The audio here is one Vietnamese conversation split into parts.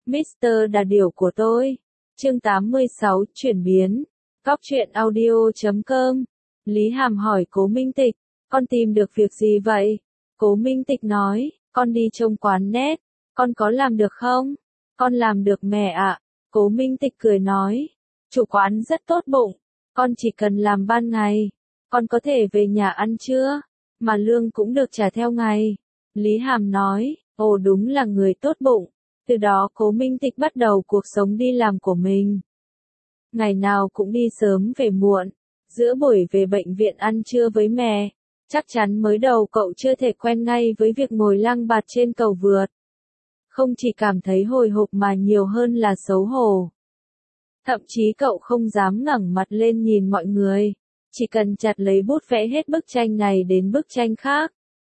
Mr. Đà Điểu của tôi. Chương 86 chuyển biến. Cóc truyện audio.com. Lý Hàm hỏi Cố Minh Tịch, con tìm được việc gì vậy? Cố Minh Tịch nói, con đi trông quán net, con có làm được không? Con làm được mẹ ạ. Cố Minh Tịch cười nói, chủ quán rất tốt bụng, con chỉ cần làm ban ngày, con có thể về nhà ăn trưa, mà lương cũng được trả theo ngày. Lý Hàm nói, ồ đúng là người tốt bụng. Từ đó Cố Minh Tịch bắt đầu cuộc sống đi làm của mình. Ngày nào cũng đi sớm về muộn, giữa buổi về bệnh viện ăn trưa với mẹ. Chắc chắn mới đầu cậu chưa thể quen ngay với việc ngồi lang bạt trên cầu vượt. Không chỉ cảm thấy hồi hộp mà nhiều hơn là xấu hổ. Thậm chí cậu không dám ngẩng mặt lên nhìn mọi người, chỉ cần chặt lấy bút vẽ hết bức tranh này đến bức tranh khác.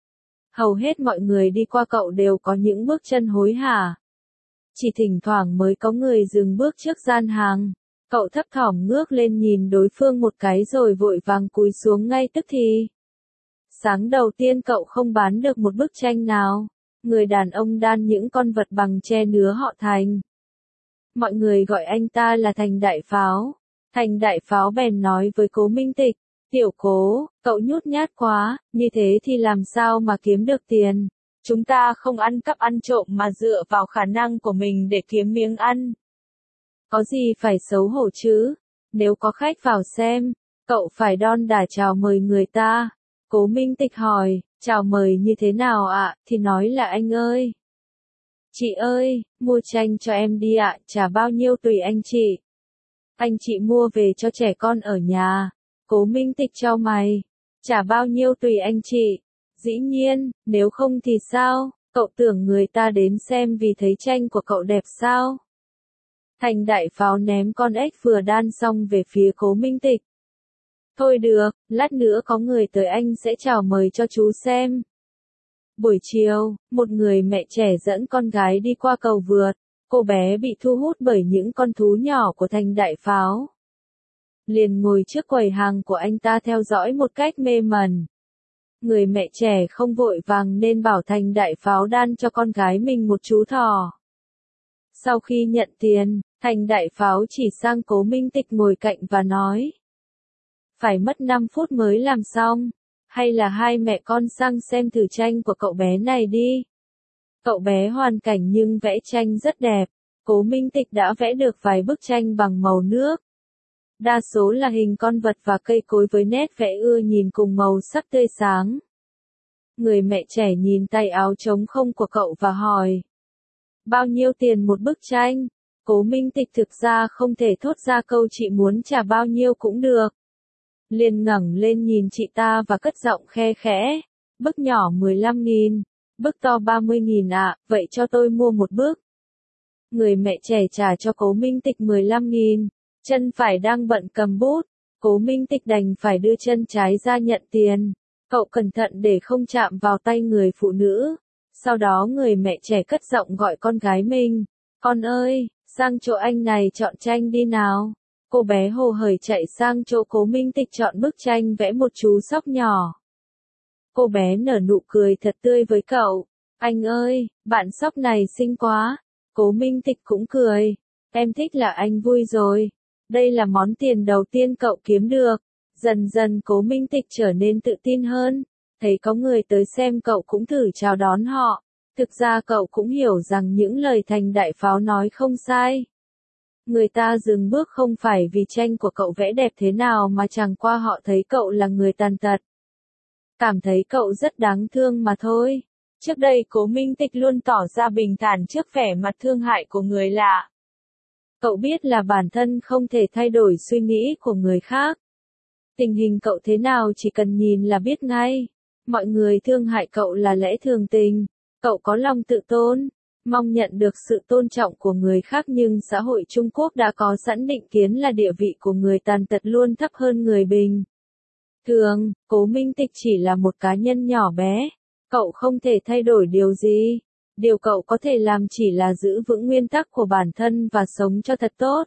Hầu hết mọi người đi qua cậu đều có những bước chân hối hả. Chỉ thỉnh thoảng mới có người dừng bước trước gian hàng. Cậu thấp thỏm ngước lên nhìn đối phương một cái rồi vội vàng cúi xuống ngay tức thì. Sáng đầu tiên cậu không bán được một bức tranh nào. Người đàn ông đan những con vật bằng tre nứa họ Thành. Mọi người gọi anh ta là Thành Đại Pháo. Thành Đại Pháo bèn nói với Cố Minh Tịch, tiểu Cố, cậu nhút nhát quá, như thế thì làm sao mà kiếm được tiền. Chúng ta không ăn cắp ăn trộm mà dựa vào khả năng của mình để kiếm miếng ăn. Có gì phải xấu hổ chứ? Nếu có khách vào xem, cậu phải đon đả chào mời người ta. Cố Minh Tịch hỏi, chào mời như thế nào ạ? Thì nói là anh ơi. Chị ơi, mua tranh cho em đi ạ, trả bao nhiêu tùy anh chị. Anh chị mua về cho trẻ con ở nhà. Cố Minh Tịch chau mày. Trả bao nhiêu tùy anh chị. Dĩ nhiên, nếu không thì sao? Cậu tưởng người ta đến xem vì thấy tranh của cậu đẹp sao? Thành Đại Pháo ném con ếch vừa đan xong về phía Cố Minh Tịch. Thôi được, lát nữa có người tới anh sẽ chào mời cho chú xem. Buổi chiều, một người mẹ trẻ dẫn con gái đi qua cầu vượt. Cô bé bị thu hút bởi những con thú nhỏ của Thành Đại Pháo. Liền ngồi trước quầy hàng của anh ta theo dõi một cách mê mẩn. Người mẹ trẻ không vội vàng nên bảo Thành Đại Pháo đan cho con gái mình một chú thỏ. Sau khi nhận tiền, Thành Đại Pháo chỉ sang Cố Minh Tịch ngồi cạnh và nói. Phải mất 5 phút mới làm xong, hay là hai mẹ con sang xem thử tranh của cậu bé này đi. Cậu bé hoàn cảnh nhưng vẽ tranh rất đẹp, Cố Minh Tịch đã vẽ được vài bức tranh bằng màu nước. Đa số là hình con vật và cây cối với nét vẽ ưa nhìn cùng màu sắc tươi sáng. Người mẹ trẻ nhìn tay áo trống không của cậu và hỏi. Bao nhiêu tiền một bức tranh? Cố Minh Tịch thực ra không thể thốt ra câu chị muốn trả bao nhiêu cũng được. Liền ngẩng lên nhìn chị ta và cất giọng khe khẽ. Bức nhỏ 15.000, bức to 30.000 ạ, vậy cho tôi mua một bức. Người mẹ trẻ trả cho Cố Minh Tịch 15.000, chân phải đang bận cầm bút. Cố Minh Tịch đành phải đưa chân trái ra nhận tiền. Cậu cẩn thận để không chạm vào tay người phụ nữ. Sau đó người mẹ trẻ cất giọng gọi con gái mình. Con ơi, sang chỗ anh này chọn tranh đi nào. Cô bé hồ hởi chạy sang chỗ Cố Minh Tịch chọn bức tranh vẽ một chú sóc nhỏ. Cô bé nở nụ cười thật tươi với cậu. Anh ơi, bạn sóc này xinh quá. Cố Minh Tịch cũng cười. Em thích là anh vui rồi. Đây là món tiền đầu tiên cậu kiếm được. Dần dần Cố Minh Tịch trở nên tự tin hơn. Thấy có người tới xem cậu cũng thử chào đón họ. Thực ra cậu cũng hiểu rằng những lời Thành Đại Pháo nói không sai. Người ta dừng bước không phải vì tranh của cậu vẽ đẹp thế nào mà chẳng qua họ thấy cậu là người tàn tật. Cảm thấy cậu rất đáng thương mà thôi. Trước đây Cố Minh Tịch luôn tỏ ra bình thản trước vẻ mặt thương hại của người lạ. Cậu biết là bản thân không thể thay đổi suy nghĩ của người khác. Tình hình cậu thế nào chỉ cần nhìn là biết ngay. Mọi người thương hại cậu là lẽ thường tình. Cậu có lòng tự tôn, mong nhận được sự tôn trọng của người khác nhưng xã hội Trung Quốc đã có sẵn định kiến là địa vị của người tàn tật luôn thấp hơn người bình thường. Cố Minh Tịch chỉ là một cá nhân nhỏ bé. Cậu không thể thay đổi điều gì. Điều cậu có thể làm chỉ là giữ vững nguyên tắc của bản thân và sống cho thật tốt.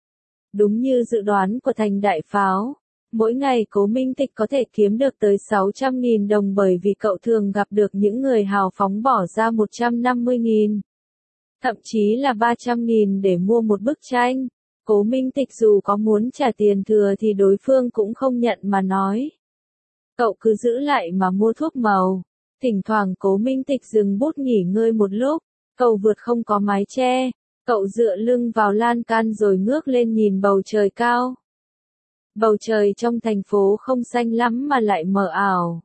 Đúng như dự đoán của Thành Đại Pháo. Mỗi ngày Cố Minh Tịch có thể kiếm được tới 600.000 đồng bởi vì cậu thường gặp được những người hào phóng bỏ ra 150.000. thậm chí là 300.000 để mua một bức tranh. Cố Minh Tịch dù có muốn trả tiền thừa thì đối phương cũng không nhận mà nói. Cậu cứ giữ lại mà mua thuốc màu. Thỉnh thoảng Cố Minh Tịch dừng bút nghỉ ngơi một lúc. Cầu vượt không có mái che. Cậu dựa lưng vào lan can rồi ngước lên nhìn bầu trời cao. Bầu trời trong thành phố không xanh lắm mà lại mờ ảo.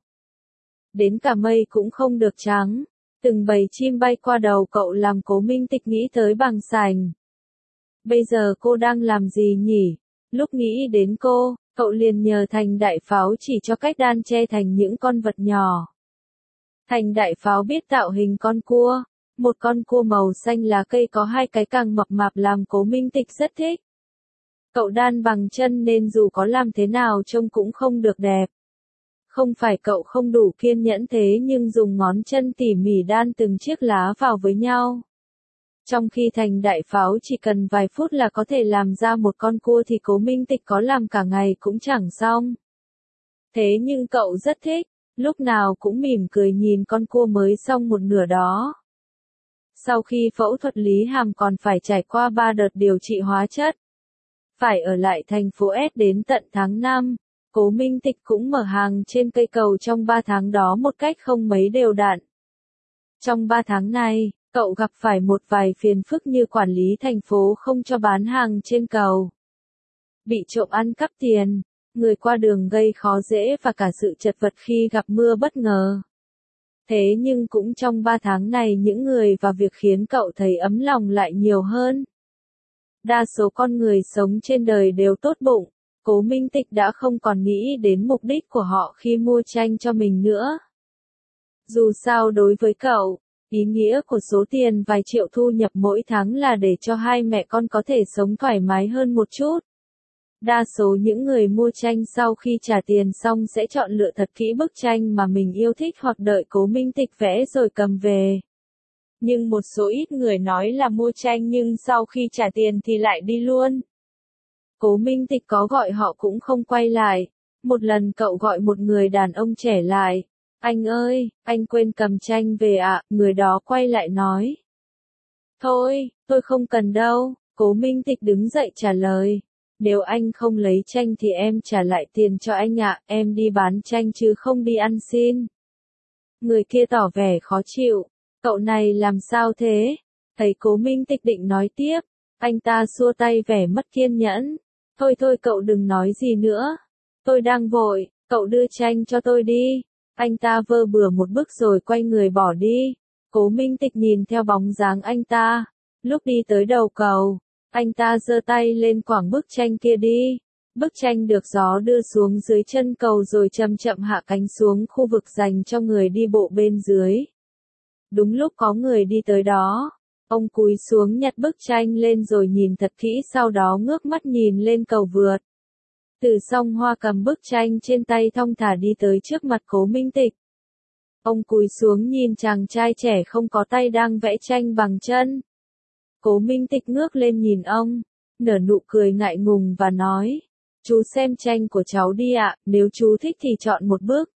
Đến cả mây cũng không được trắng. Từng bầy chim bay qua đầu cậu làm Cố Minh Tịch nghĩ tới Bằng Sành. Bây giờ cô đang làm gì nhỉ? Lúc nghĩ đến cô, cậu liền nhờ Thành Đại Pháo chỉ cho cách đan che thành những con vật nhỏ. Thành Đại Pháo biết tạo hình con cua. Một con cua màu xanh lá cây có hai cái càng mập mạp làm Cố Minh Tịch rất thích. Cậu đan bằng chân nên dù có làm thế nào trông cũng không được đẹp. Không phải cậu không đủ kiên nhẫn thế nhưng dùng ngón chân tỉ mỉ đan từng chiếc lá vào với nhau. Trong khi Thành Đại Pháo chỉ cần vài phút là có thể làm ra một con cua thì Cố Minh Tịch có làm cả ngày cũng chẳng xong. Thế nhưng cậu rất thích, lúc nào cũng mỉm cười nhìn con cua mới xong một nửa đó. Sau khi phẫu thuật Lý Hàm còn phải trải qua 3 đợt điều trị hóa chất. Phải ở lại thành phố S đến tận tháng 5, Cố Minh Tịch cũng mở hàng trên cây cầu trong 3 tháng đó một cách không mấy đều đặn. Trong 3 tháng này, cậu gặp phải một vài phiền phức như quản lý thành phố không cho bán hàng trên cầu, bị trộm ăn cắp tiền, người qua đường gây khó dễ và cả sự chật vật khi gặp mưa bất ngờ. Thế nhưng cũng trong 3 tháng này những người và việc khiến cậu thấy ấm lòng lại nhiều hơn. Đa số con người sống trên đời đều tốt bụng, Cố Minh Tịch đã không còn nghĩ đến mục đích của họ khi mua tranh cho mình nữa. Dù sao đối với cậu, ý nghĩa của số tiền vài triệu thu nhập mỗi tháng là để cho hai mẹ con có thể sống thoải mái hơn một chút. Đa số những người mua tranh sau khi trả tiền xong sẽ chọn lựa thật kỹ bức tranh mà mình yêu thích hoặc đợi Cố Minh Tịch vẽ rồi cầm về. Nhưng một số ít người nói là mua tranh nhưng sau khi trả tiền thì lại đi luôn. Cố Minh Tịch có gọi họ cũng không quay lại. Một lần cậu gọi một người đàn ông trẻ lại. Anh ơi, anh quên cầm tranh về ạ, người đó quay lại nói. Thôi, tôi không cần đâu, Cố Minh Tịch đứng dậy trả lời. Nếu anh không lấy tranh thì em trả lại tiền cho anh ạ, em đi bán tranh chứ không đi ăn xin. Người kia tỏ vẻ khó chịu, cậu này làm sao thế? Thấy Cố Minh Tịch định nói tiếp, anh ta xua tay vẻ mất kiên nhẫn. Thôi thôi cậu đừng nói gì nữa, tôi đang vội, cậu đưa tranh cho tôi đi. Anh ta vơ bừa một bức rồi quay người bỏ đi. Cố Minh Tịch nhìn theo bóng dáng anh ta. Lúc đi tới đầu cầu, anh ta giơ tay lên quẳng bức tranh kia đi. Bức tranh được gió đưa xuống dưới chân cầu rồi chậm chậm hạ cánh xuống khu vực dành cho người đi bộ bên dưới. Đúng lúc có người đi tới đó, ông cúi xuống nhặt bức tranh lên rồi nhìn thật kỹ sau đó ngước mắt nhìn lên cầu vượt. Từ Song Hoa cầm bức tranh trên tay thong thả đi tới trước mặt Cố Minh Tịch. Ông cúi xuống nhìn chàng trai trẻ không có tay đang vẽ tranh bằng chân. Cố Minh Tịch ngước lên nhìn ông, nở nụ cười ngại ngùng và nói, chú xem tranh của cháu đi ạ, nếu chú thích thì chọn một bức.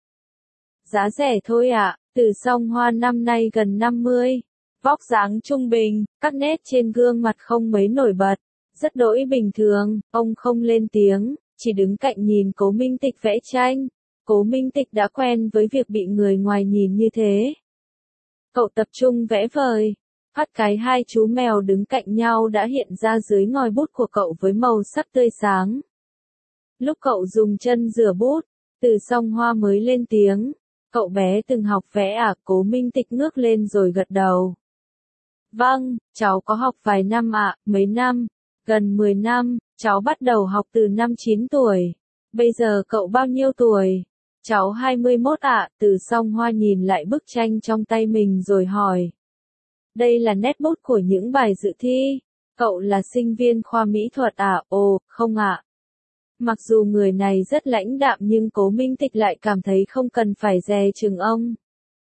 Giá rẻ thôi ạ, Từ Song Hoa năm nay gần 50, vóc dáng trung bình, các nét trên gương mặt không mấy nổi bật, rất đỗi bình thường, ông không lên tiếng, chỉ đứng cạnh nhìn Cố Minh Tịch vẽ tranh. Cố Minh Tịch đã quen với việc bị người ngoài nhìn như thế. Cậu tập trung vẽ vời. Phát cái hai chú mèo đứng cạnh nhau đã hiện ra dưới ngòi bút của cậu với màu sắc tươi sáng. Lúc cậu dùng chân rửa bút, Từ Song Hoa mới lên tiếng. Cậu bé từng học vẽ à? Cố Minh Tịch ngước lên rồi gật đầu. Vâng, cháu có học vài năm ạ, mấy năm? Gần 10 năm, cháu bắt đầu học từ năm 9 tuổi. Bây giờ cậu bao nhiêu tuổi? Cháu 21 ạ, Từ Song Hoa nhìn lại bức tranh trong tay mình rồi hỏi. Đây là nét bút của những bài dự thi. Cậu là sinh viên khoa mỹ thuật à? Ồ, không ạ. Mặc dù người này rất lãnh đạm nhưng Cố Minh Tịch lại cảm thấy không cần phải dè chừng ông.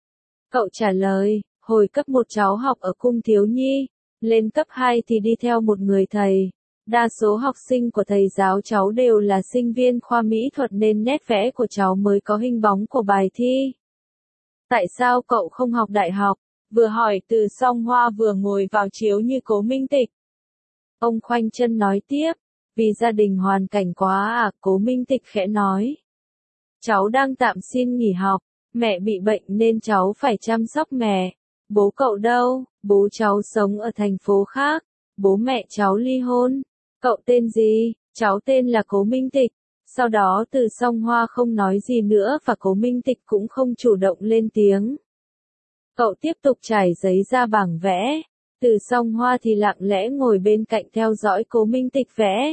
Cậu trả lời, hồi cấp 1 cháu học ở cung thiếu nhi, lên cấp 2 thì đi theo một người thầy. Đa số học sinh của thầy giáo cháu đều là sinh viên khoa mỹ thuật nên nét vẽ của cháu mới có hình bóng của bài thi. Tại sao cậu không học đại học? Vừa hỏi Từ Song Hoa vừa ngồi vào chiếu như Cố Minh Tịch. Ông khoanh chân nói tiếp, vì gia đình hoàn cảnh quá à, Cố Minh Tịch khẽ nói. Cháu đang tạm xin nghỉ học, mẹ bị bệnh nên cháu phải chăm sóc mẹ. Bố cậu đâu? Bố cháu sống ở thành phố khác, bố mẹ cháu ly hôn. Cậu tên gì? Cháu tên là Cố Minh Tịch. Sau đó Từ Song Hoa không nói gì nữa và Cố Minh Tịch cũng không chủ động lên tiếng. Cậu tiếp tục trải giấy ra bảng vẽ. Từ Song Hoa thì lặng lẽ ngồi bên cạnh theo dõi Cố Minh Tịch vẽ.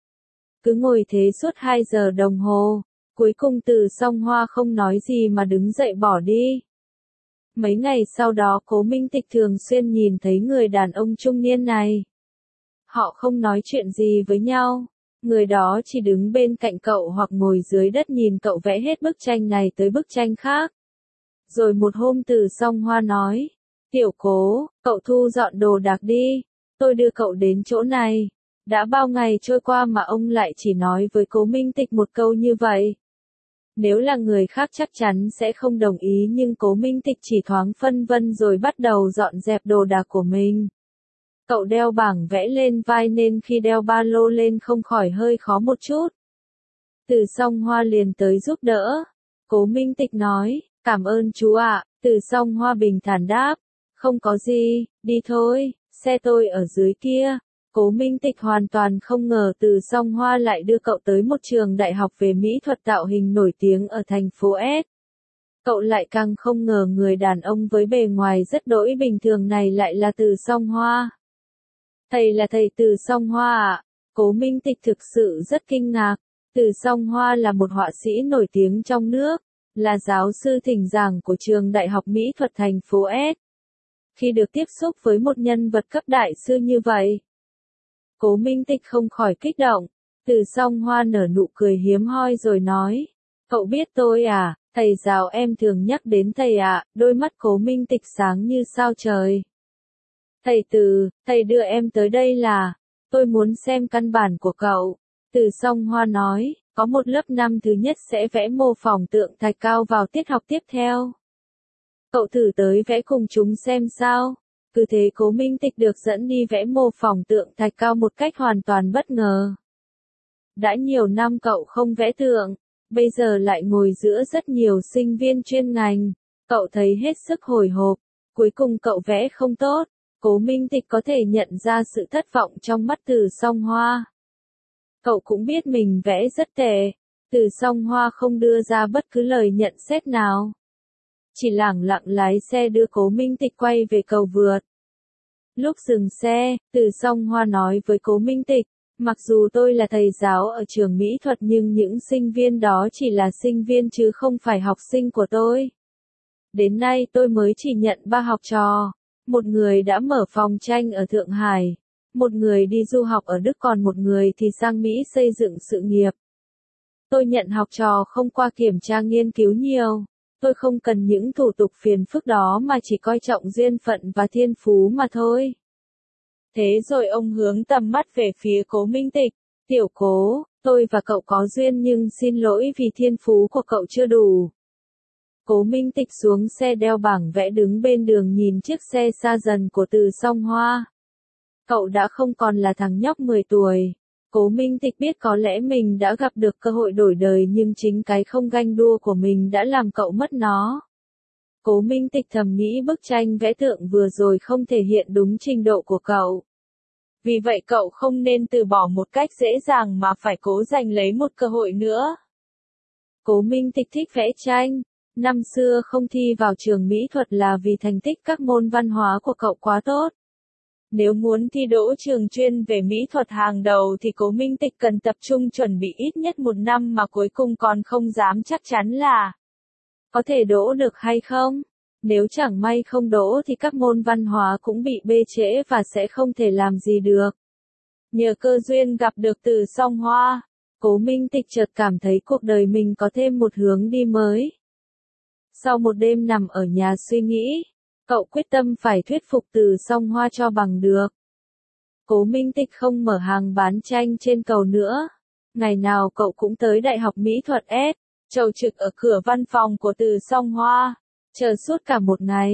Cứ ngồi thế suốt 2 giờ đồng hồ. Cuối cùng Từ Song Hoa không nói gì mà đứng dậy bỏ đi. Mấy ngày sau đó Cố Minh Tịch thường xuyên nhìn thấy người đàn ông trung niên này. Họ không nói chuyện gì với nhau. Người đó chỉ đứng bên cạnh cậu hoặc ngồi dưới đất nhìn cậu vẽ hết bức tranh này tới bức tranh khác. Rồi một hôm Từ Song Hoa nói, Tiểu Cố, cậu thu dọn đồ đạc đi, tôi đưa cậu đến chỗ này. Đã bao ngày trôi qua mà ông lại chỉ nói với Cố Minh Tịch một câu như vậy. Nếu là người khác chắc chắn sẽ không đồng ý nhưng Cố Minh Tịch chỉ thoáng phân vân rồi bắt đầu dọn dẹp đồ đạc của mình. Cậu đeo bảng vẽ lên vai nên khi đeo ba lô lên không khỏi hơi khó một chút. Từ Song Hoa liền tới giúp đỡ. Cố Minh Tịch nói, cảm ơn chú ạ. Từ Song Hoa bình thản đáp, không có gì, đi thôi, xe tôi ở dưới kia. Cố Minh Tịch hoàn toàn không ngờ Từ Song Hoa lại đưa cậu tới một trường đại học về mỹ thuật tạo hình nổi tiếng ở thành phố S. Cậu lại càng không ngờ người đàn ông với bề ngoài rất đỗi bình thường này lại là Từ Song Hoa. Thầy là thầy Từ Song Hoa ạ. Cố Minh Tịch thực sự rất kinh ngạc. Từ Song Hoa là một họa sĩ nổi tiếng trong nước, là giáo sư thỉnh giảng của trường đại học mỹ thuật thành phố S. Khi được tiếp xúc với một nhân vật cấp đại sư như vậy, Cố Minh Tịch không khỏi kích động. Từ Song Hoa nở nụ cười hiếm hoi rồi nói, cậu biết tôi à, thầy giáo em thường nhắc đến thầy ạ. Đôi mắt Cố Minh Tịch sáng như sao trời. Thầy Từ, thầy đưa em tới đây là, tôi muốn xem căn bản của cậu. Từ Song Hoa nói, có một lớp năm thứ nhất sẽ vẽ mô phỏng tượng thạch cao vào tiết học tiếp theo. Cậu thử tới vẽ cùng chúng xem sao. Cứ thế Cố Minh Tịch được dẫn đi vẽ mô phỏng tượng thạch cao một cách hoàn toàn bất ngờ. Đã nhiều năm cậu không vẽ tượng, bây giờ lại ngồi giữa rất nhiều sinh viên chuyên ngành. Cậu thấy hết sức hồi hộp, cuối cùng cậu vẽ không tốt. Cố Minh Tịch có thể nhận ra sự thất vọng trong mắt Từ Song Hoa. Cậu cũng biết mình vẽ rất tệ. Từ Song Hoa không đưa ra bất cứ lời nhận xét nào. Chỉ lẳng lặng lái xe đưa Cố Minh Tịch quay về cầu vượt. Lúc dừng xe, Từ Song Hoa nói với Cố Minh Tịch, mặc dù tôi là thầy giáo ở trường mỹ thuật nhưng những sinh viên đó chỉ là sinh viên chứ không phải học sinh của tôi. Đến nay tôi mới chỉ nhận 3 học trò. Một người đã mở phòng tranh ở Thượng Hải, một người đi du học ở Đức còn một người thì sang Mỹ xây dựng sự nghiệp. Tôi nhận học trò không qua kiểm tra nghiên cứu nhiều. Tôi không cần những thủ tục phiền phức đó mà chỉ coi trọng duyên phận và thiên phú mà thôi. Thế rồi ông hướng tầm mắt về phía Cố Minh Tịch. Tiểu Cố, tôi và cậu có duyên nhưng xin lỗi vì thiên phú của cậu chưa đủ. Cố Minh Tịch xuống xe đeo bảng vẽ đứng bên đường nhìn chiếc xe xa dần của Từ Song Hoa. Cậu đã không còn là thằng nhóc 10 tuổi. Cố Minh Tịch biết có lẽ mình đã gặp được cơ hội đổi đời nhưng chính cái không ganh đua của mình đã làm cậu mất nó. Cố Minh Tịch thầm nghĩ bức tranh vẽ tượng vừa rồi không thể hiện đúng trình độ của cậu. Vì vậy cậu không nên từ bỏ một cách dễ dàng mà phải cố giành lấy một cơ hội nữa. Cố Minh Tịch thích vẽ tranh. Năm xưa không thi vào trường mỹ thuật là vì thành tích các môn văn hóa của cậu quá tốt. Nếu muốn thi đỗ trường chuyên về mỹ thuật hàng đầu thì Cố Minh Tịch cần tập trung chuẩn bị ít nhất 1 năm mà cuối cùng còn không dám chắc chắn là có thể đỗ được hay không. Nếu chẳng may không đỗ thì các môn văn hóa cũng bị bê trễ và sẽ không thể làm gì được. Nhờ cơ duyên gặp được Từ Song Hoa, Cố Minh Tịch chợt cảm thấy cuộc đời mình có thêm một hướng đi mới. Sau một đêm nằm ở nhà suy nghĩ, cậu quyết tâm phải thuyết phục Từ Song Hoa cho bằng được. Cố Minh Tịch không mở hàng bán tranh trên cầu nữa. Ngày nào cậu cũng tới Đại học Mỹ thuật S, chầu trực ở cửa văn phòng của Từ Song Hoa, chờ suốt cả một ngày.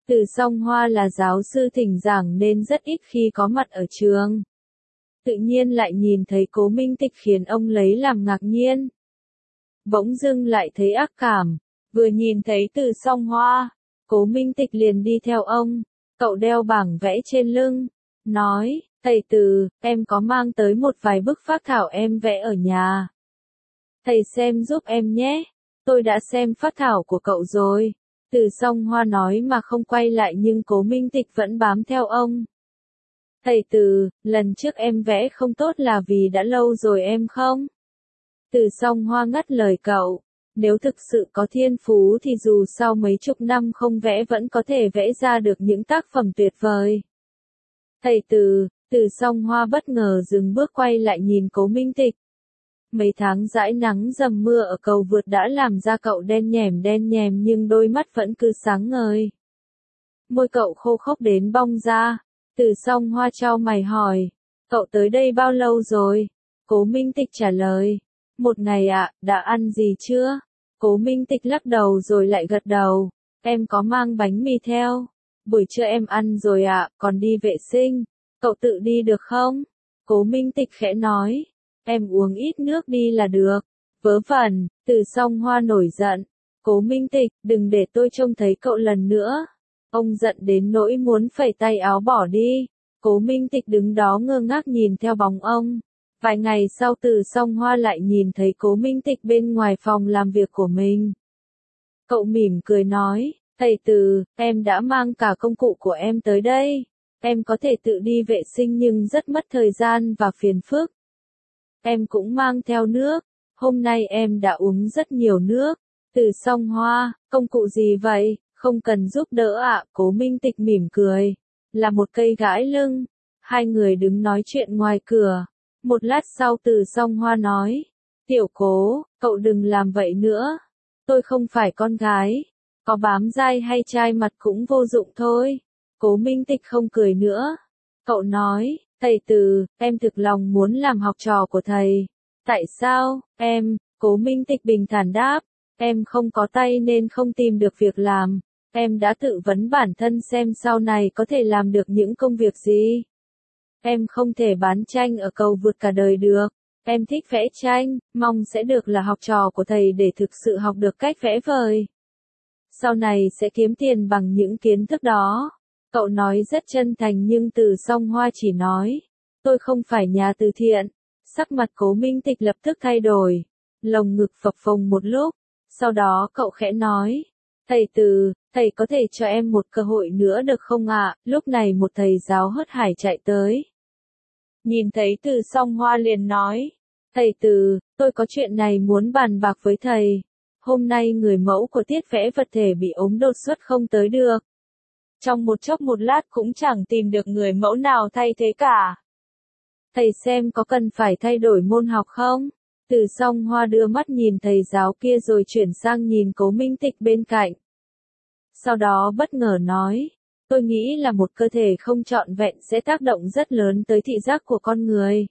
Từ Song Hoa là giáo sư thỉnh giảng nên rất ít khi có mặt ở trường. Tự nhiên lại nhìn thấy Cố Minh Tịch khiến ông lấy làm ngạc nhiên. Bỗng dưng lại thấy ác cảm, vừa nhìn thấy Từ Song Hoa, Cố Minh Tịch liền đi theo ông, cậu đeo bảng vẽ trên lưng, nói, thầy Từ, em có mang tới một vài bức phác thảo em vẽ ở nhà. Thầy xem giúp em nhé, tôi đã xem phác thảo của cậu rồi. Từ Song Hoa nói mà không quay lại nhưng Cố Minh Tịch vẫn bám theo ông. Thầy Từ, lần trước em vẽ không tốt là vì đã lâu rồi em không? Từ Song Hoa ngắt lời cậu, nếu thực sự có thiên phú thì dù sau mấy chục năm không vẽ vẫn có thể vẽ ra được những tác phẩm tuyệt vời. Thầy Từ, Từ Song Hoa bất ngờ dừng bước quay lại nhìn Cố Minh Tịch. Mấy tháng dãi nắng dầm mưa ở cầu vượt đã làm da cậu đen nhèm nhưng đôi mắt vẫn cứ sáng ngời. Môi cậu khô khốc đến bong ra. Từ Song Hoa chau mày hỏi, cậu tới đây bao lâu rồi? Cố Minh Tịch trả lời, một ngày ạ, đã ăn gì chưa? Cố Minh Tịch lắc đầu rồi lại gật đầu, em có mang bánh mì theo. Buổi trưa em ăn rồi ạ, còn đi vệ sinh, cậu tự đi được không? Cố Minh Tịch khẽ nói, em uống ít nước đi là được. Vớ vẩn, Từ Song Hoa nổi giận, Cố Minh Tịch, đừng để tôi trông thấy cậu lần nữa. Ông giận đến nỗi muốn phẩy tay áo bỏ đi. Cố Minh Tịch đứng đó ngơ ngác nhìn theo bóng ông. Vài ngày sau Từ Song Hoa lại nhìn thấy Cố Minh Tịch bên ngoài phòng làm việc của mình. Cậu mỉm cười nói, thầy Từ, em đã mang cả công cụ của em tới đây. Em có thể tự đi vệ sinh nhưng rất mất thời gian và phiền phức. Em cũng mang theo nước. Hôm nay em đã uống rất nhiều nước. Từ Song Hoa, công cụ gì vậy? Không cần giúp đỡ ạ, Cố Minh Tịch mỉm cười. Là một cây gãi lưng. Hai người đứng nói chuyện ngoài cửa. Một lát sau Từ Song Hoa nói. Tiểu Cố, cậu đừng làm vậy nữa. Tôi không phải con gái. Có bám dai hay chai mặt cũng vô dụng thôi. Cố Minh Tịch không cười nữa. Cậu nói, thầy Từ, em thực lòng muốn làm học trò của thầy. Tại sao, em? Cố Minh Tịch bình thản đáp. Em không có tay nên không tìm được việc làm. Em đã tự vấn bản thân xem sau này có thể làm được những công việc gì. Em không thể bán tranh ở cầu vượt cả đời được. Em thích vẽ tranh, mong sẽ được là học trò của thầy để thực sự học được cách vẽ vời. Sau này sẽ kiếm tiền bằng những kiến thức đó. Cậu nói rất chân thành nhưng Từ Song Hoa chỉ nói. Tôi không phải nhà từ thiện. Sắc mặt Cố Minh Tịch lập tức thay đổi. Lồng ngực phập phồng một lúc. Sau đó cậu khẽ nói. Thầy Từ, thầy có thể cho em một cơ hội nữa được không ạ? Lúc này một thầy giáo hớt hải chạy tới. Nhìn thấy Từ Song Hoa liền nói. Thầy Từ, tôi có chuyện này muốn bàn bạc với thầy. Hôm nay người mẫu của tiết vẽ vật thể bị ốm đột xuất không tới được. Trong một chốc một lát cũng chẳng tìm được người mẫu nào thay thế cả. Thầy xem có cần phải thay đổi môn học không? Từ Song Hoa đưa mắt nhìn thầy giáo kia rồi chuyển sang nhìn Cố Minh Tịch bên cạnh. Sau đó bất ngờ nói, tôi nghĩ là một cơ thể không trọn vẹn sẽ tác động rất lớn tới thị giác của con người.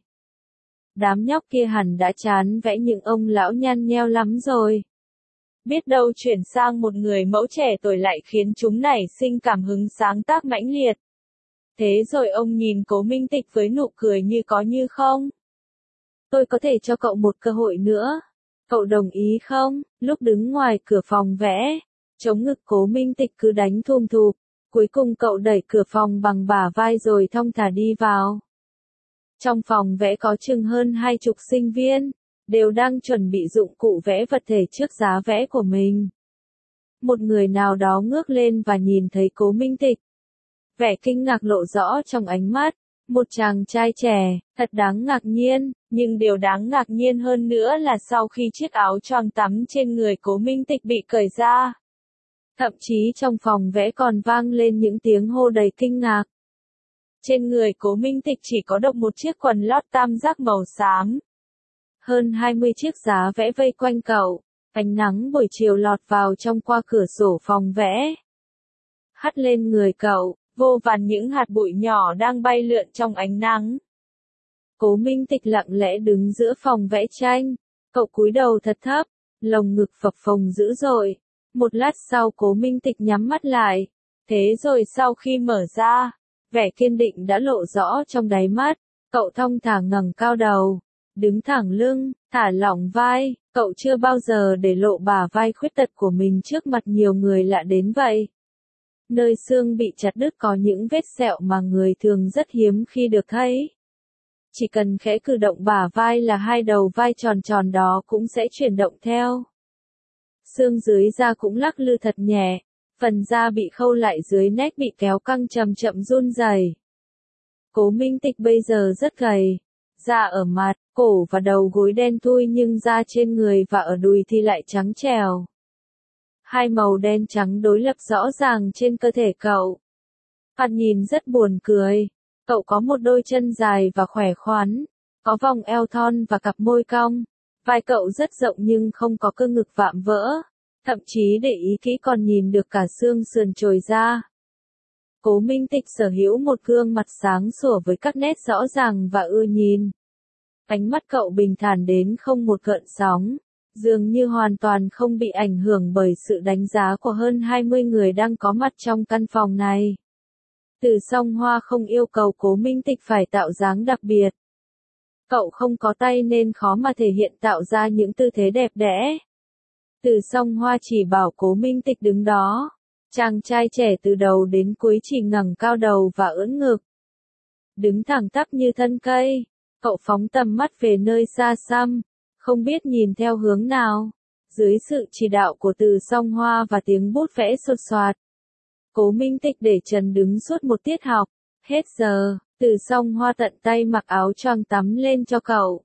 Đám nhóc kia hẳn đã chán vẽ những ông lão nhăn nheo lắm rồi. Biết đâu chuyển sang một người mẫu trẻ tuổi lại khiến chúng nảy sinh cảm hứng sáng tác mãnh liệt. Thế rồi ông nhìn Cố Minh Tịch với nụ cười như có như không. Tôi có thể cho cậu một cơ hội nữa. Cậu đồng ý không? Lúc đứng ngoài cửa phòng vẽ, chống ngực Cố Minh Tịch cứ đánh thum thụp. Cuối cùng cậu đẩy cửa phòng bằng bả vai rồi thong thả đi vào. Trong phòng vẽ có chừng hơn 20 sinh viên, đều đang chuẩn bị dụng cụ vẽ vật thể trước giá vẽ của mình. Một người nào đó ngước lên và nhìn thấy Cố Minh Tịch. Vẻ kinh ngạc lộ rõ trong ánh mắt. Một chàng trai trẻ, thật đáng ngạc nhiên, nhưng điều đáng ngạc nhiên hơn nữa là sau khi chiếc áo choàng tắm trên người Cố Minh Tịch bị cởi ra. Thậm chí trong phòng vẽ còn vang lên những tiếng hô đầy kinh ngạc. Trên người Cố Minh Tịch chỉ có độc một chiếc quần lót tam giác màu xám. Hơn 20 chiếc giá vẽ vây quanh cậu, ánh nắng buổi chiều lọt vào trong qua cửa sổ phòng vẽ. Hắt lên người cậu, vô vàn những hạt bụi nhỏ đang bay lượn trong ánh nắng. Cố Minh Tịch lặng lẽ đứng giữa phòng vẽ tranh, cậu cúi đầu thật thấp, lồng ngực phập phồng dữ dội. Một lát sau Cố Minh Tịch nhắm mắt lại, Thế rồi sau khi mở ra, vẻ kiên định đã lộ rõ trong đáy mắt, cậu thong thả ngẩng cao đầu, đứng thẳng lưng, thả lỏng vai, cậu chưa bao giờ để lộ bả vai khuyết tật của mình trước mặt nhiều người lạ đến vậy. Nơi xương bị chặt đứt có những vết sẹo mà người thường rất hiếm khi được thấy. Chỉ cần khẽ cử động bả vai là hai đầu vai tròn tròn đó cũng sẽ chuyển động theo. Xương dưới da cũng lắc lư thật nhẹ, phần da bị khâu lại dưới nách bị kéo căng chậm chậm run rẩy. Cố Minh Tịch bây giờ rất gầy, da ở mặt, cổ và đầu gối đen thui nhưng da trên người và ở đùi thì lại trắng trẻo. Hai màu đen trắng đối lập rõ ràng trên cơ thể cậu. Thoạt nhìn rất buồn cười. Cậu có một đôi chân dài và khỏe khoắn, có vòng eo thon và cặp môi cong. Vai cậu rất rộng nhưng không có cơ ngực vạm vỡ. Thậm chí để ý kỹ còn nhìn được cả xương sườn trồi ra. Cố Minh Tịch sở hữu một gương mặt sáng sủa với các nét rõ ràng và ưa nhìn. Ánh mắt cậu bình thản đến không một gợn sóng, dường như hoàn toàn không bị ảnh hưởng bởi sự đánh giá của hơn 20 người đang có mặt trong căn phòng này. Từ Song Hoa không yêu cầu Cố Minh Tịch phải tạo dáng đặc biệt. Cậu không có tay nên khó mà thể hiện tạo ra những tư thế đẹp đẽ. Từ Song Hoa chỉ bảo Cố Minh Tịch đứng đó. Chàng trai trẻ từ đầu đến cuối chỉ ngẩng cao đầu và ưỡn ngực. Đứng thẳng tắp như thân cây, cậu phóng tầm mắt về nơi xa xăm, không biết nhìn theo hướng nào. Dưới sự chỉ đạo của Từ Song Hoa và tiếng bút vẽ sột soạt, Cố Minh Tịch để trần đứng suốt một tiết học. Hết giờ, Từ Song Hoa tận tay mặc áo choàng tắm lên cho cậu.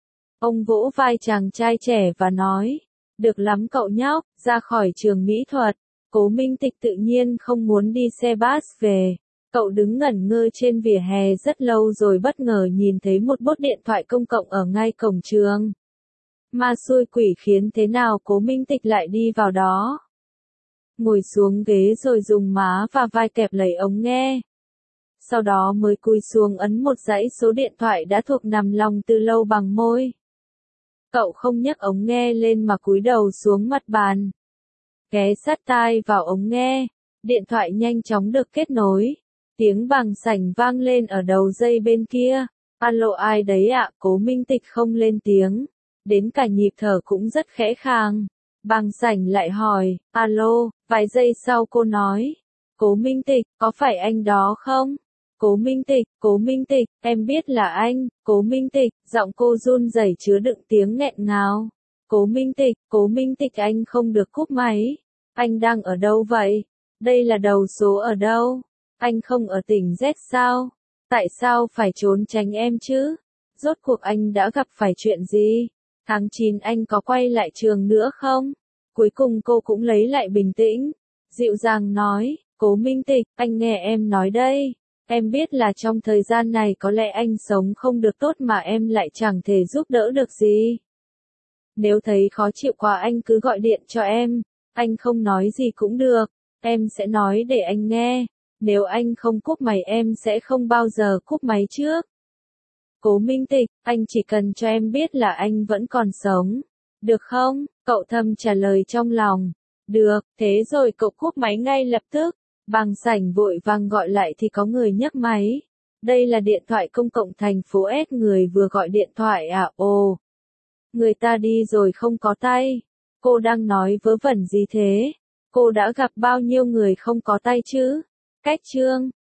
Ông vỗ vai chàng trai trẻ và nói, được lắm cậu nhóc, ra khỏi trường mỹ thuật. Cố Minh Tịch tự nhiên không muốn đi xe bus về. Cậu đứng ngẩn ngơ trên vỉa hè rất lâu rồi bất ngờ nhìn thấy một bốt điện thoại công cộng ở ngay cổng trường. Ma xui quỷ khiến thế nào Cố Minh Tịch lại đi vào đó. Ngồi xuống ghế rồi dùng má và vai kẹp lấy ống nghe. Sau đó mới cúi xuống ấn một dãy số điện thoại đã thuộc nằm lòng từ lâu bằng môi. Cậu không nhấc ống nghe lên mà cúi đầu xuống mặt bàn. Ghé sát tai vào ống nghe, điện thoại nhanh chóng được kết nối. Tiếng bàng sảnh vang lên ở đầu dây bên kia. Alo ai đấy ạ? Cố Minh Tịch không lên tiếng. Đến cả nhịp thở cũng rất khẽ khàng. Bàng sảnh lại hỏi, alo, vài giây sau cô nói. Cố Minh Tịch, có phải anh đó không? Cố Minh Tịch, em biết là anh. Cố Minh Tịch, giọng cô run rẩy chứa đựng tiếng nghẹn ngào. Cố Minh Tịch anh không được cúp máy. Anh đang ở đâu vậy? Đây là đầu số ở đâu? Anh không ở tỉnh Z sao? Tại sao phải trốn tránh em chứ? Rốt cuộc anh đã gặp phải chuyện gì? Tháng 9 anh có quay lại trường nữa không? Cuối cùng cô cũng lấy lại bình tĩnh. Dịu dàng nói, Cố Minh Tịch, anh nghe em nói đây. Em biết là trong thời gian này có lẽ anh sống không được tốt mà em lại chẳng thể giúp đỡ được gì. Nếu thấy khó chịu quá anh cứ gọi điện cho em. Anh không nói gì cũng được. Em sẽ nói để anh nghe. Nếu anh không cúp máy em sẽ không bao giờ cúp máy trước. Cố Minh Tịch, anh chỉ cần cho em biết là anh vẫn còn sống. Được không? Cậu thầm trả lời trong lòng. Được, thế rồi cậu cúp máy ngay lập tức. Bàng sảnh vội vàng gọi lại thì có người nhấc máy. Đây là điện thoại công cộng thành phố S, người vừa gọi điện thoại à? Ồ, người ta đi rồi không có tay. Cô đang nói vớ vẩn gì thế? Cô đã gặp bao nhiêu người không có tay chứ? Cách chương